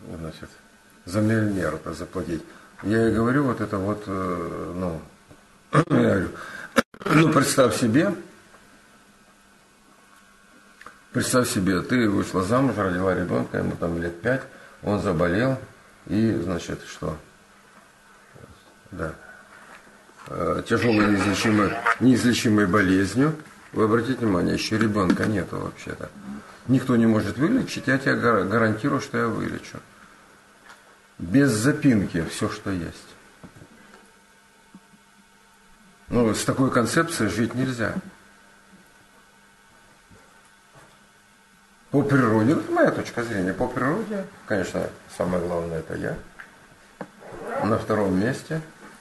значит, за миллиметр заплатить. Я ей говорю, вот это вот, я говорю, представь себе, ты вышла замуж, родила ребенка, ему там лет 5, он заболел, и, значит, что? Да. Тяжелой неизлечимой болезнью. Вы обратите внимание, еще ребенка нету вообще-то. Никто не может вылечить, я тебе гарантирую, что я вылечу. Без запинки все, что есть. Ну, с такой концепцией жить нельзя. По природе, это моя точка зрения, по природе, конечно, самое главное это я. На втором месте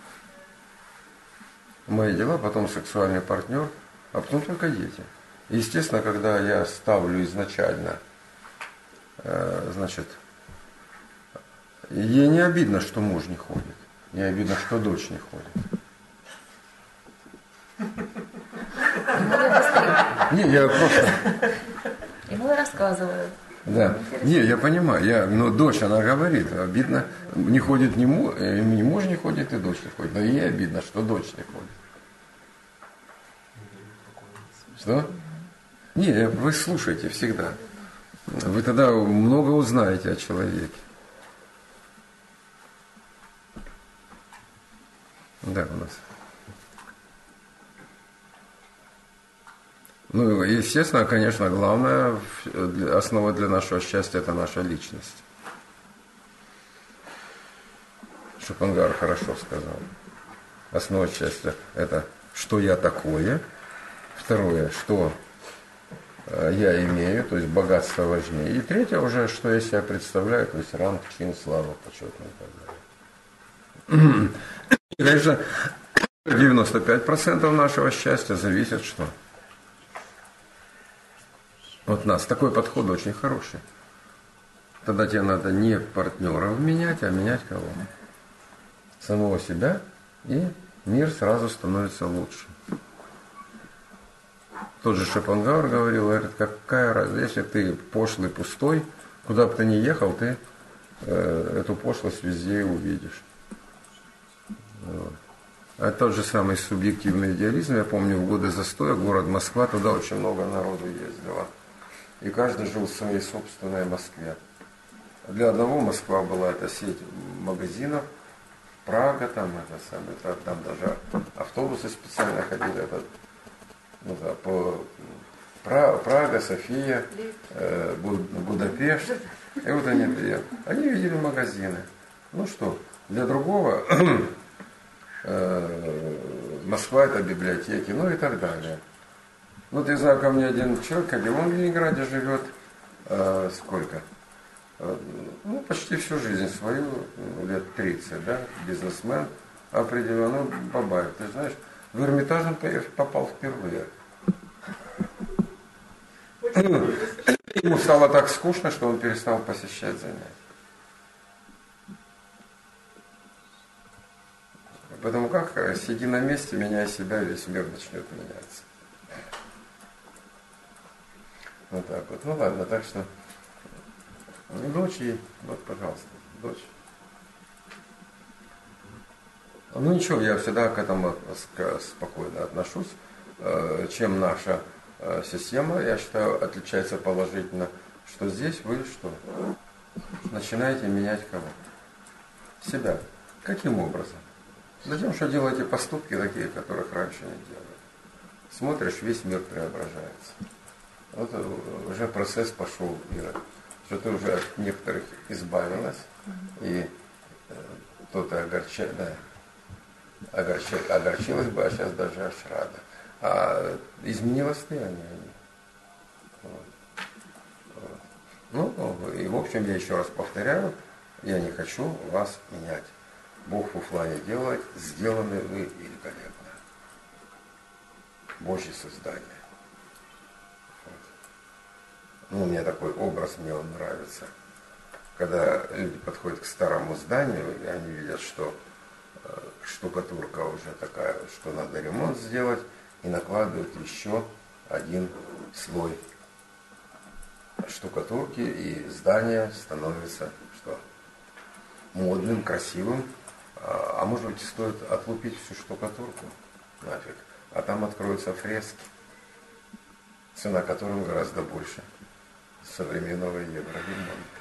мои дела, потом сексуальный партнер, а потом только дети. Естественно, когда я ставлю изначально, значит, ей не обидно, что муж не ходит, не обидно, что дочь не ходит. Не, я просто... Ему рассказывают. Да. Не, я понимаю, но дочь, она говорит, обидно, не ходит ни муж не ходит, и дочь не ходит. Но ей обидно, что дочь не ходит. Что? Не, вы слушайте всегда. Вы тогда много узнаете о человеке. Да, у нас. Ну, естественно, конечно, главная основа для нашего счастья – это наша личность. Шопенгауэр хорошо сказал. Основа счастья – это что я такое. Второе, что я имею, то есть богатство важнее. И третье уже, что я себя представляю, то есть ранг, чин, слава, почетно и так далее. И, конечно, 95% нашего счастья зависит что? От нас. Такой подход очень хороший. Тогда тебе надо не партнеров менять, а менять кого? Самого себя, и мир сразу становится лучше. Тот же Шопенгауэр говорит, какая разница, если ты пошлый, пустой, куда бы ты ни ехал, ты эту пошлость везде увидишь. Вот. А тот же самый субъективный идеализм, я помню, в годы застоя, город Москва, туда очень много народу ездило. И каждый жил в своей собственной Москве. Для одного Москва была эта сеть магазинов, Прага, там даже автобусы специально ходили, Прага, София, Будапешт. И вот они видели магазины. Ну что, для другого Москва это библиотеки, ну и так далее. Ну, ты знаешь, ко мне один человек ходил, он в Ленинграде живет сколько? Ну, почти всю жизнь свою, лет 30, да, бизнесмен, определенно Бабаев. Ты знаешь, в Эрмитаж он попал впервые. Ему стало так скучно, что он перестал посещать занятия. Потому как сиди на месте, меняй себя, весь мир начнет меняться. Вот так вот. Ну ладно, так что дочь ей, вот, пожалуйста, дочь. Ну ничего, я всегда к этому спокойно отношусь. Чем наша система, я считаю, отличается положительно, что здесь вы что? Начинаете менять кого? Себя. Каким образом? Затем, что делаете поступки такие, которых раньше не делали. Смотришь, весь мир преображается. Вот уже процесс пошел, Ира, что ты уже от некоторых избавилась, и кто-то огорчилась бы, а сейчас даже аж рада. А изменилась ты, а не они. Вот. Ну, и в общем, я еще раз повторяю, я не хочу вас менять. Бог фуфла не делает, сделаны вы великолепно. Божье создание. Ну, у меня такой образ, мне он нравится. Когда люди подходят к старому зданию, и они видят, что штукатурка уже такая, что надо ремонт сделать, и накладывают еще один слой штукатурки, и здание становится что? модным, красивым, а может быть стоит отлупить всю штукатурку нафиг, а там откроются фрески, цена которым гораздо больше современного евроремонта.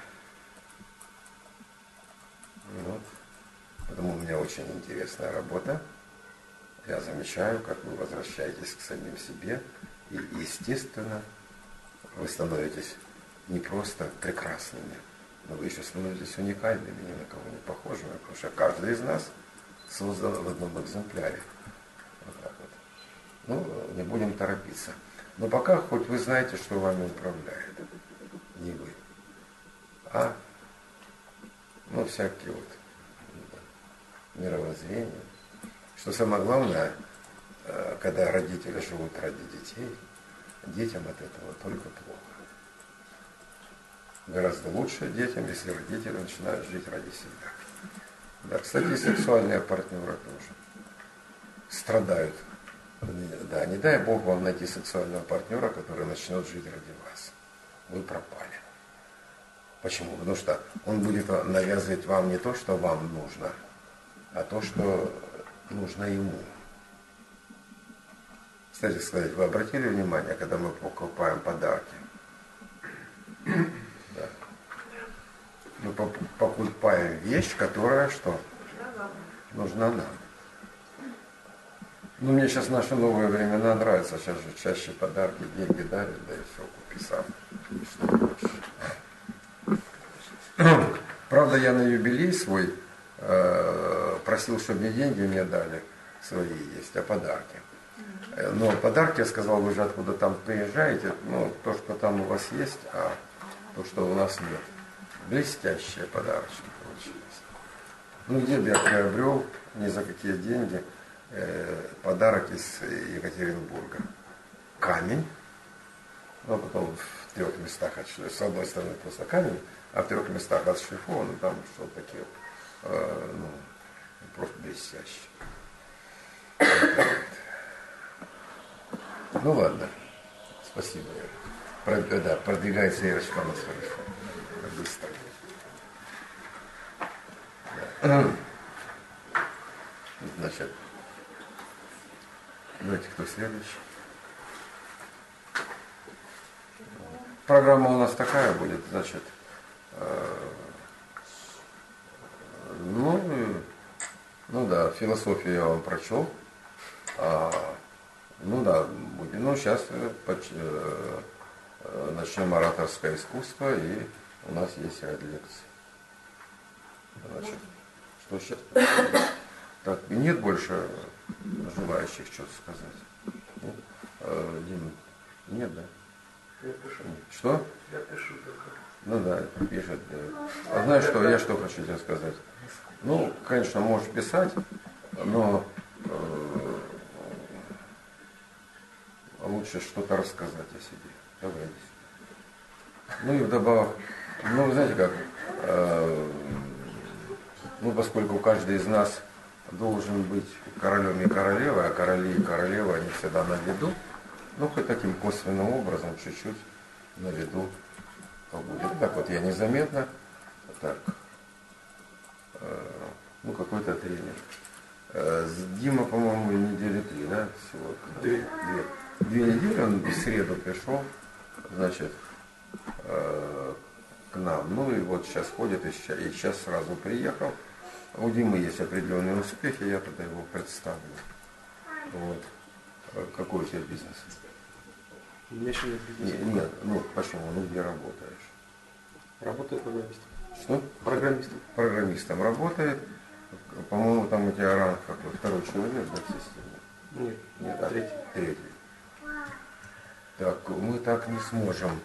Вот. Поэтому у меня очень интересная работа. Я замечаю, как вы возвращаетесь к самим себе, и, естественно, вы становитесь не просто прекрасными, но вы еще становитесь уникальными, ни на кого не похожими, потому что каждый из нас создан в одном экземпляре. Вот так вот. Ну, не будем торопиться. Но пока хоть вы знаете, что вами управляет. Не вы. А, ну, всякие вот мировоззрения. Что самое главное, когда родители живут ради детей, детям от этого только плохо. Гораздо лучше детям, если родители начинают жить ради себя. Да, кстати, и сексуальные партнеры тоже страдают. Да, не дай Бог вам найти сексуального партнера, который начнет жить ради вас. Вы пропали. Почему? Потому что он будет навязывать вам не то, что вам нужно, а то, что нужно ему. Кстати сказать, вы обратили внимание, когда мы покупаем подарки? Да. Мы покупаем вещь, которая что? Нужна нам. Ну, мне сейчас наши новые времена нравятся. Сейчас же чаще подарки, деньги дарят, да и все, купи сам. Что хочешь. Правда, я на юбилей свой просил, чтобы не деньги мне дали свои есть, а подарки. Но подарки, я сказал, вы же откуда там приезжаете, ну, то, что там у вас есть, а то, что у нас нет. Блестящие подарочки получились. Ну, где бы я приобрел, ни за какие деньги, подарок из Екатеринбурга. Камень, ну, потом в 3 местах отшлифован, с одной стороны просто камень, а в 3 местах отшлифован, там что-то такие, ну, просто блестящие. Ну ладно, спасибо. Да, продвигается Ирочка у нас хорошо, быстро. Да. Значит, давайте, кто следующий? Программа у нас такая будет, значит, ну да, философию я вам прочел. Ну да, будем. Ну, сейчас начнем ораторское искусство, и у нас есть ряд лекций. Значит, что сейчас? Так, нет больше желающих что-то сказать? Нет? Дим, нет, да? Я пишу. Что? Я пишу только. Ну да, пишет. А знаешь что, я что хочу тебе сказать? Ну, конечно, можешь писать, но лучше что-то рассказать о себе. Давай. Ну и вдобавок, ну вы знаете как, ну поскольку каждый из нас должен быть королем и королевой, а короли и королевы, они всегда на виду, ну хоть таким косвенным образом чуть-чуть на виду побудет. Так вот я незаметно, так, ну какой-то тренер. Дима, по-моему, недели 3, да, всего? 2 недели он в среду пришел, значит, к нам. Ну и вот сейчас ходит, и сейчас сразу приехал. У Димы есть определенные успехи, я тогда его представлю. Вот. Какой у тебя бизнес? У меня еще нет бизнеса. Нет, ну почему? Ну где работаешь? Работаю программистом. Что? Программистом. Программистом работает. По-моему, там у тебя ранг какой? 2-й человек, да, в системе? Нет, а 3-й. Так, мы так не сможем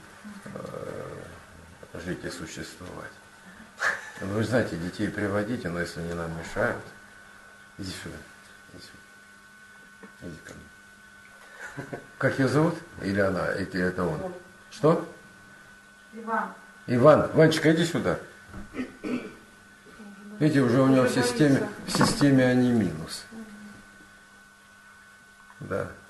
жить и существовать. Вы же знаете, детей приводите, но если они нам мешают, иди сюда, иди сюда. Иди ко мне. Как ее зовут? Или она, или это он? Что? Иван. Иван. Ванечка, иди сюда. Видите, уже у него в системе они минус. Да.